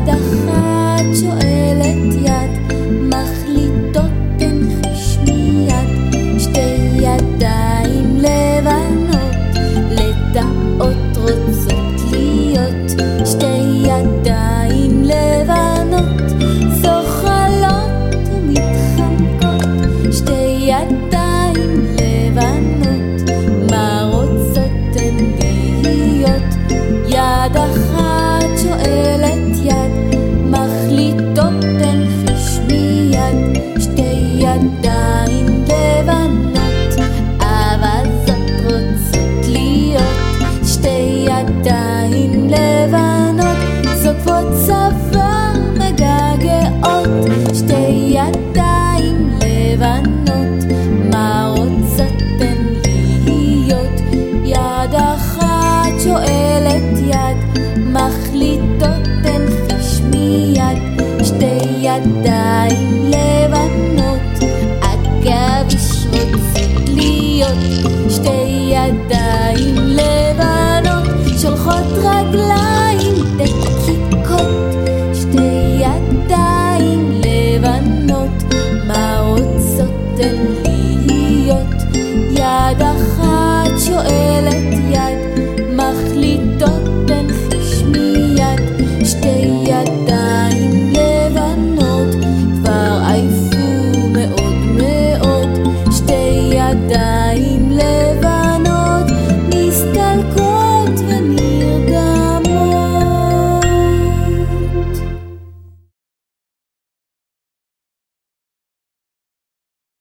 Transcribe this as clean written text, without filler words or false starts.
יד אחת שואלת יד, מחליטות הן חיש מיד. שתי ידיים לבנות, לטאות רוצות להיות. שתי ידיים לבנות, זוחלות ומתחמקות. שתי ידיים לבנות, מה רוצות הן להיות? יד אחת שואלת יד, מחליטות הן חיש מיד. שתי ידיים לבנות, אבל זאת רוצות להיות. שתי ידיים לבנות, זוקפות צוואר מגעגעות. שתי ידיים לבנות, מה רוצות הן להיות? יד אחת שואלת יד, מחליטות הן חיש מיד. שתי ידיים